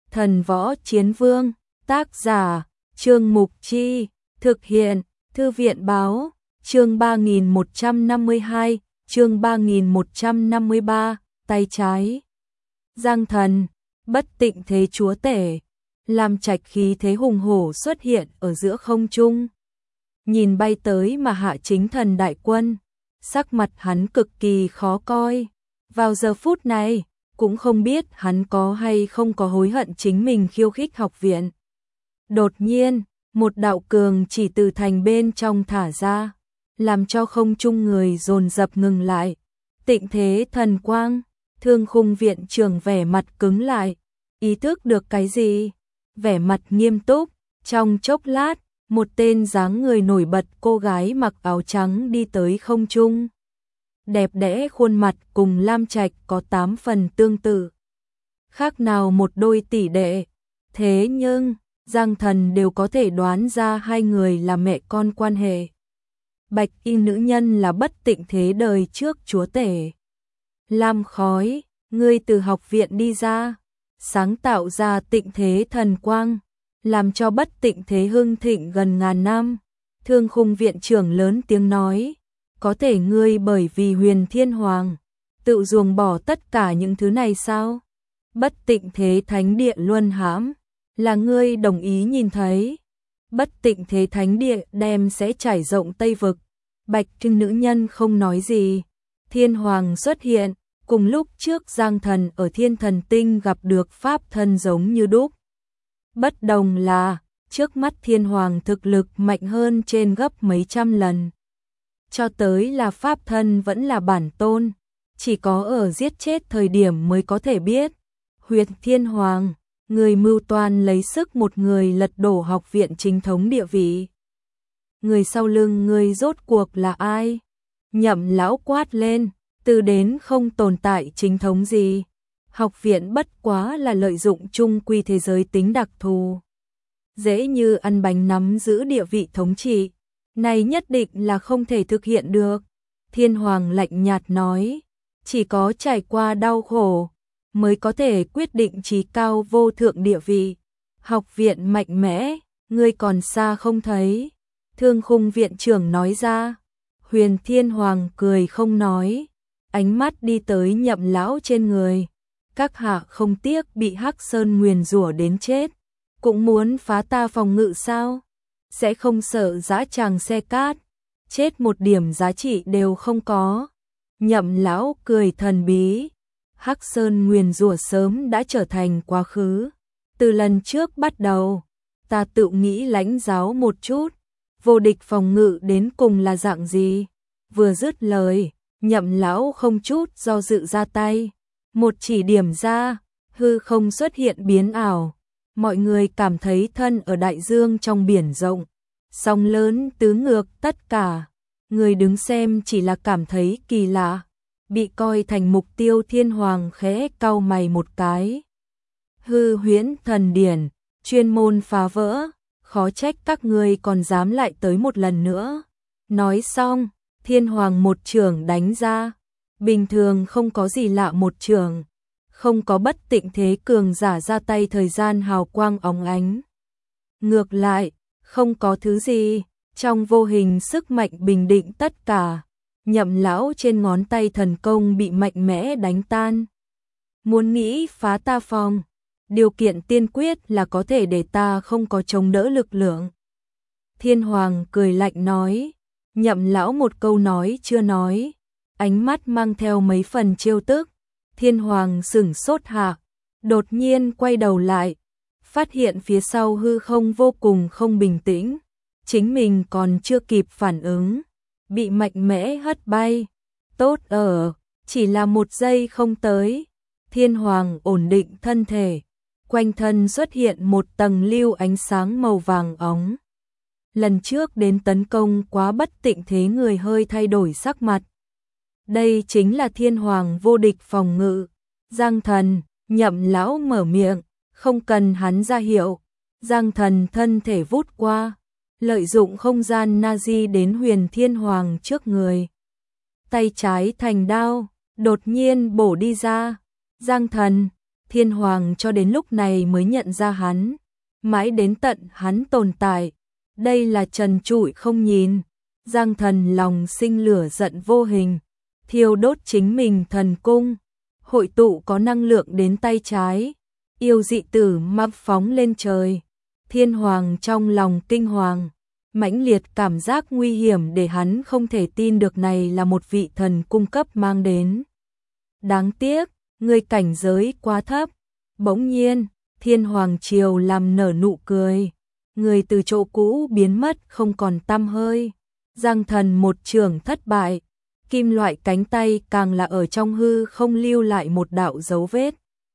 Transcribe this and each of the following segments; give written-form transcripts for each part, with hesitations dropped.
Thần võ chiến vương, tác giả, Trương Mục Chi, thực hiện, Thư viện báo, chương 3152, chương 3153, tay trái. Giang thần, bất tịnh thế chúa tể, làm trạch khí thế hùng hổ xuất hiện ở giữa không trung. Nhìn bay tới mà hạ chính thần đại quân, sắc mặt hắn cực kỳ khó coi. Vào giờ phút này, cũng không biết hắn có hay không có hối hận chính mình khiêu khích học viện. Đột nhiên, một đạo cường chỉ từ thành bên trong thả ra, làm cho không trung người dồn dập ngừng lại. Tịnh thế thần quang, Thương Khung viện trưởng vẻ mặt cứng lại, ý thức được cái gì? Vẻ mặt nghiêm túc, trong chốc lát, một tên dáng người nổi bật cô gái mặc áo trắng đi tới không trung. Đẹp đẽ khuôn mặt cùng Lam Trạch có 8 phần tương tự. Khác nào một đôi tỷ đệ. Thế nhưng, Giang thần đều có thể đoán ra hai người là mẹ con quan hệ. Bạch y nữ nhân là bất tịnh thế đời trước chúa tể. Lam Khói, ngươi từ học viện đi ra, sáng tạo ra tịnh thế thần quang, làm cho bất tịnh thế hưng thịnh gần ngàn năm. Thương Khung viện trưởng lớn tiếng nói, có thể ngươi bởi vì Huyền Thiên Hoàng tự ruồng bỏ tất cả những thứ này sao? Bất tịnh thế thánh địa luân hãm, là ngươi đồng ý nhìn thấy. Bất tịnh thế thánh địa đem sẽ trải rộng Tây Vực. Bạch Trưng nữ nhân không nói gì. Thiên Hoàng xuất hiện, cùng lúc trước Giang thần ở Thiên Thần Tinh gặp được pháp thân giống như đúc. Bất đồng là, trước mắt Thiên Hoàng thực lực mạnh hơn trên gấp mấy trăm lần. Cho tới là pháp thân vẫn là bản tôn, chỉ có ở giết chết thời điểm mới có thể biết. Huyền Thiên Hoàng, người mưu toan lấy sức một người lật đổ học viện chính thống địa vị. Người sau lưng người rốt cuộc là ai? Nhậm lão quát lên, từ đến không tồn tại chính thống gì. Học viện bất quá là lợi dụng chung quy thế giới tính đặc thù. Dễ như ăn bánh nắm giữ địa vị thống trị. Này nhất định là không thể thực hiện được. Thiên Hoàng lạnh nhạt nói, chỉ có trải qua đau khổ mới có thể quyết định trí cao vô thượng địa vị. Học viện mạnh mẽ, ngươi còn xa không thấy. Thương Khung viện trưởng nói ra. Huyền Thiên Hoàng cười không nói, ánh mắt đi tới Nhậm lão trên người. Các hạ không tiếc bị Hắc Sơn nguyền rủa đến chết, cũng muốn phá ta phòng ngự sao? Sẽ không sợ dã tràng xe cát, chết một điểm giá trị đều không có. Nhậm lão cười thần bí. Hắc Sơn nguyền rủa sớm đã trở thành quá khứ. Từ lần trước bắt đầu, ta tự nghĩ lãnh giáo một chút, vô địch phòng ngự đến cùng là dạng gì. Vừa dứt lời, Nhậm lão không chút do dự ra tay, một chỉ điểm ra, hư không xuất hiện biến ảo. Mọi người cảm thấy thân ở đại dương trong biển rộng, sóng lớn tứ ngược tất cả. Người đứng xem chỉ là cảm thấy kỳ lạ. Bị coi thành mục tiêu Thiên Hoàng khẽ cau mày một cái. Hư huyễn thần điển, chuyên môn phá vỡ, khó trách các ngươi còn dám lại tới một lần nữa. Nói xong, Thiên Hoàng một chưởng đánh ra. Bình thường không có gì lạ một chưởng, không có bất tịnh thế cường giả ra tay thời gian hào quang óng ánh. Ngược lại, không có thứ gì, trong vô hình sức mạnh bình định tất cả. Nhậm lão trên ngón tay thần công bị mạnh mẽ đánh tan. Muốn nghĩ phá ta phòng, điều kiện tiên quyết là có thể để ta không có chống đỡ lực lượng. Thiên Hoàng cười lạnh nói. Nhậm lão một câu nói chưa nói, ánh mắt mang theo mấy phần trêu tức. Thiên Hoàng sửng sốt hạ, đột nhiên quay đầu lại, phát hiện phía sau hư không vô cùng không bình tĩnh. Chính mình còn chưa kịp phản ứng, bị mạnh mẽ hất bay. Tốt ở, chỉ là một giây không tới. Thiên Hoàng ổn định thân thể, quanh thân xuất hiện một tầng lưu ánh sáng màu vàng óng. Lần trước đến tấn công quá bất tịnh thế người hơi thay đổi sắc mặt. Đây chính là Thiên Hoàng vô địch phòng ngự. Giang thần, Nhậm lão mở miệng, không cần hắn ra hiệu. Giang thần thân thể vút qua, lợi dụng không gian Nazi đến Huyền Thiên Hoàng trước người. Tay trái thành đao, đột nhiên bổ đi ra. Giang thần, Thiên Hoàng cho đến lúc này mới nhận ra hắn, mãi đến tận hắn tồn tại. Đây là trần trụi không nhìn, Giang Thần lòng sinh lửa giận vô hình, thiêu đốt chính mình thần cung, hội tụ có năng lượng đến tay trái, yêu dị tử map phóng lên trời. Thiên Hoàng trong lòng kinh hoàng, mãnh liệt cảm giác nguy hiểm để hắn không thể tin được này là một vị thần cung cấp mang đến. Đáng tiếc, người cảnh giới quá thấp. Bỗng nhiên, Thiên Hoàng Triều làm nở nụ cười, người từ chỗ cũ biến mất không còn tăm hơi. Giang Thần một trường thất bại, kim loại cánh tay càng là ở trong hư không lưu lại một đạo dấu vết.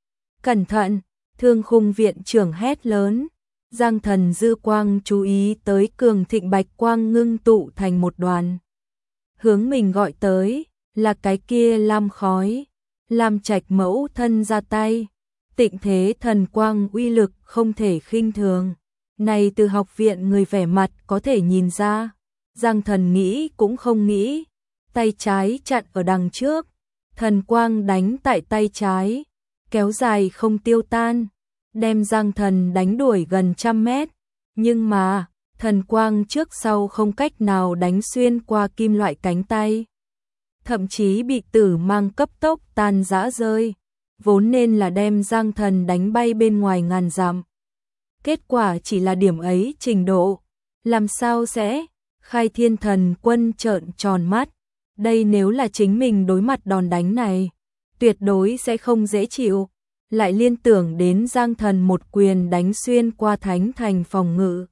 Cẩn thận, Thương Khung viện trưởng hét lớn. Giang Thần dư quang chú ý tới cường thịnh bạch quang ngưng tụ thành một đoàn. Hướng mình gọi tới, là cái kia lam khói, Lam Trạch mẫu thân ra tay. Tịnh thế thần quang uy lực không thể khinh thường. Này từ học viện người vẻ mặt có thể nhìn ra. Giang Thần nghĩ cũng không nghĩ. Tay trái chặn ở đằng trước. Thần quang đánh tại tay trái. Kéo dài không tiêu tan. Đem Giang Thần đánh đuổi gần trăm mét. Nhưng mà, thần quang trước sau không cách nào đánh xuyên qua kim loại cánh tay. Thậm chí bị tử mang cấp tốc tan rã rơi. Vốn nên là đem Giang Thần đánh bay bên ngoài ngàn dặm. Kết quả chỉ là điểm ấy trình độ. Làm sao sẽ? Khai Thiên Thần Quân trợn tròn mắt. Đây nếu là chính mình đối mặt đòn đánh này, tuyệt đối sẽ không dễ chịu. Lại liên tưởng đến Giang Thần một quyền đánh xuyên qua thánh thành phòng ngự.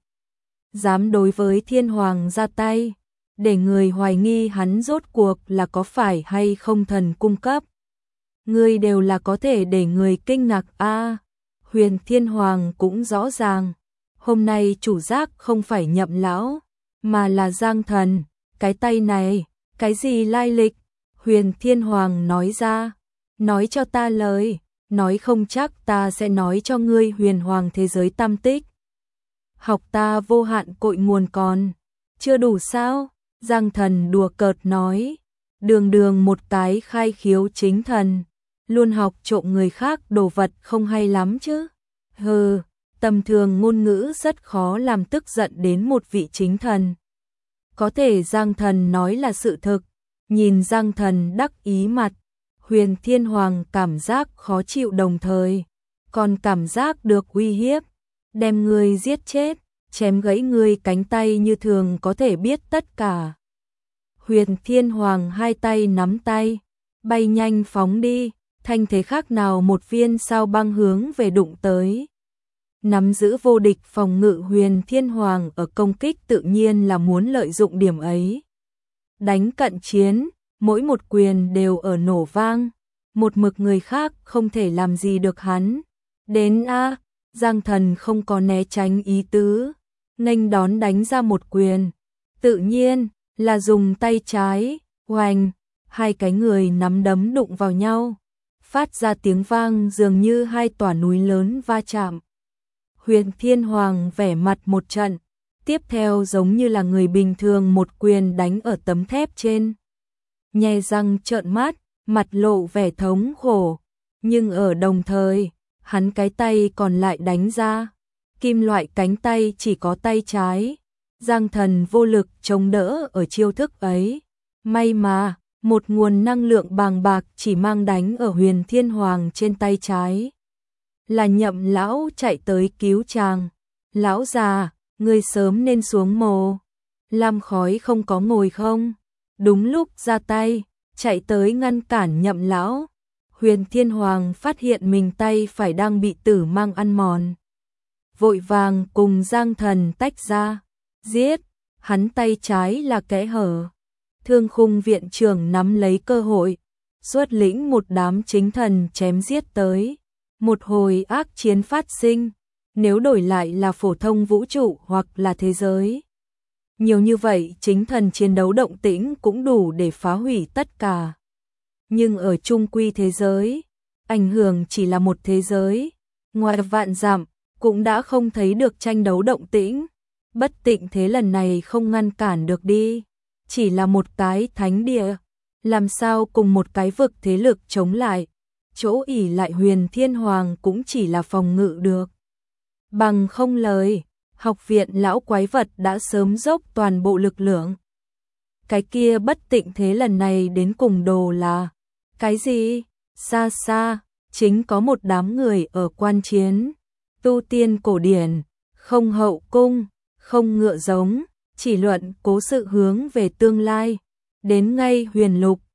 Dám đối với Thiên Hoàng ra tay, để người hoài nghi hắn rốt cuộc là có phải hay không thần cung cấp. Người đều là có thể để người kinh ngạc a. Huyền Thiên Hoàng cũng rõ ràng, hôm nay chủ giác không phải Nhậm lão, mà là Giang Thần. Cái tay này, cái gì lai lịch? Huyền Thiên Hoàng nói ra, nói cho ta lời, nói không chắc ta sẽ nói cho ngươi huyền hoàng thế giới tam tích. Học ta vô hạn cội nguồn còn, chưa đủ sao? Giang Thần đùa cợt nói, đường đường một cái khai khiếu chính thần, luôn học trộm người khác đồ vật không hay lắm chứ. Hừ, tầm thường ngôn ngữ rất khó làm tức giận đến một vị chính thần. Có thể Giang Thần nói là sự thực, nhìn Giang Thần đắc ý mặt, Huyền Thiên Hoàng cảm giác khó chịu đồng thời, còn cảm giác được uy hiếp, đem người giết chết, chém gãy người cánh tay như thường có thể biết tất cả. Huyền Thiên Hoàng hai tay nắm tay, bay nhanh phóng đi, thanh thế khác nào một viên sao băng hướng về đụng tới. Nắm giữ vô địch phòng ngự Huyền Thiên Hoàng ở công kích tự nhiên là muốn lợi dụng điểm ấy. Đánh cận chiến, mỗi một quyền đều ở nổ vang, một mực người khác không thể làm gì được hắn. Đến a, Giang Thần không có né tránh ý tứ, nghênh đón đánh ra một quyền, tự nhiên là dùng tay trái, oành, hai cái người nắm đấm đụng vào nhau, phát ra tiếng vang dường như hai tòa núi lớn va chạm. Huyền Thiên Hoàng vẻ mặt một trận, tiếp theo giống như là người bình thường một quyền đánh ở tấm thép trên. Nhe răng trợn mắt, mặt lộ vẻ thống khổ, nhưng ở đồng thời, hắn cái tay còn lại đánh ra. Kim loại cánh tay chỉ có tay trái, Giang Thần vô lực chống đỡ ở chiêu thức ấy. May mà, một nguồn năng lượng bàng bạc chỉ mang đánh ở Huyền Thiên Hoàng trên tay trái. Là Nhậm lão chạy tới cứu chàng. Lão già, ngươi sớm nên xuống mồ. Lam khói không có ngồi không? Đúng lúc ra tay, chạy tới ngăn cản Nhậm lão. Huyền Thiên Hoàng phát hiện mình tay phải đang bị tử mang ăn mòn. Vội vàng cùng Giang Thần tách ra. Giết, hắn tay trái là kẽ hở. Thương Khung viện trưởng nắm lấy cơ hội, xuất lĩnh một đám chính thần chém giết tới. Một hồi ác chiến phát sinh, nếu đổi lại là phổ thông vũ trụ hoặc là thế giới. Nhiều như vậy chính thần chiến đấu động tĩnh cũng đủ để phá hủy tất cả. Nhưng ở chung quy thế giới, ảnh hưởng chỉ là một thế giới. Ngoài vạn dặm, cũng đã không thấy được tranh đấu động tĩnh. Bất tịnh thế lần này không ngăn cản được đi. Chỉ là một cái thánh địa, làm sao cùng một cái vực thế lực chống lại. chỗ ỷ lại Huyền Thiên Hoàng cũng chỉ là phòng ngự được. Bằng không lời, học viện lão quái vật đã sớm dốc toàn bộ lực lượng. Cái kia bất tịnh thế lần này đến cùng đồ là cái gì? Xa xa, chính có một đám người ở quan chiến. Tu tiên cổ điển, không hậu cung, không ngựa giống, chỉ luận cố sự hướng về tương lai. Đến ngay Huyền Lục,